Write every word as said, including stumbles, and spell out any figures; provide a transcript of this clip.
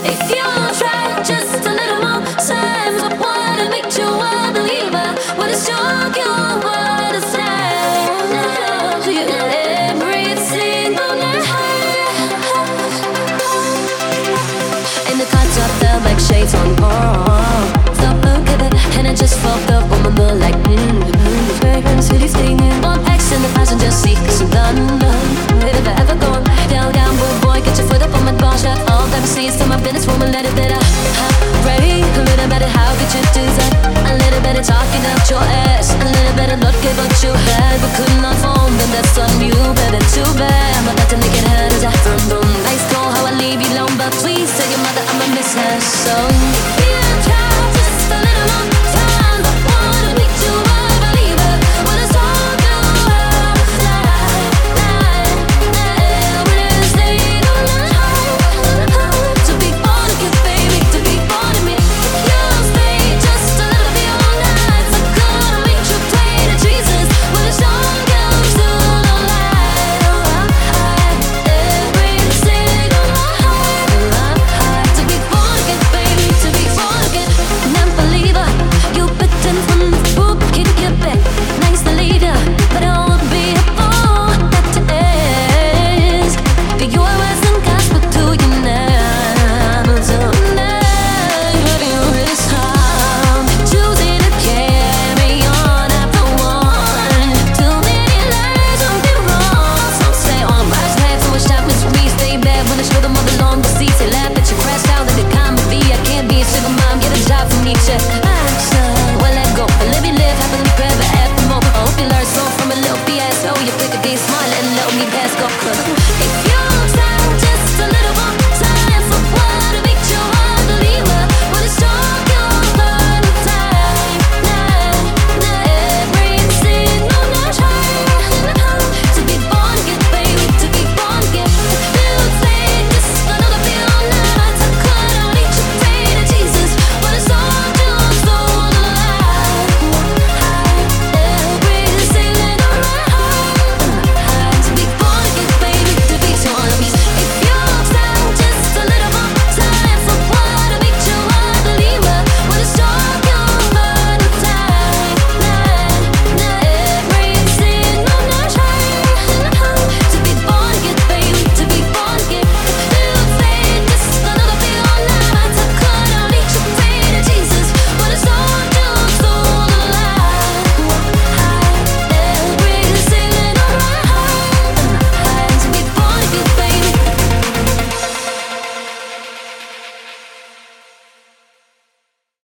If you try just a little more time, I wanna make you a believer. What is strong, you wanna say? You every single night. In the car top felt like shades on. Oh, stop, look at it, and I just fucked up on my mood like mm, mm, the fragrance really stinging. One X in the passenger seat, 'cause I'm done, done. Where have I ever gone? Down, down, boy, boy, get your foot up on my bar. Shut all them seats to my business, woman, let it better. Ready? A little better, how could you do that? A little better talking out your ass. A little better looking what you had, but could not form. Then that's on you, baby, too bad. I'm about to make it hurt as I from boom. Nice call, how I leave you alone, but please tell your mother I'ma miss her so.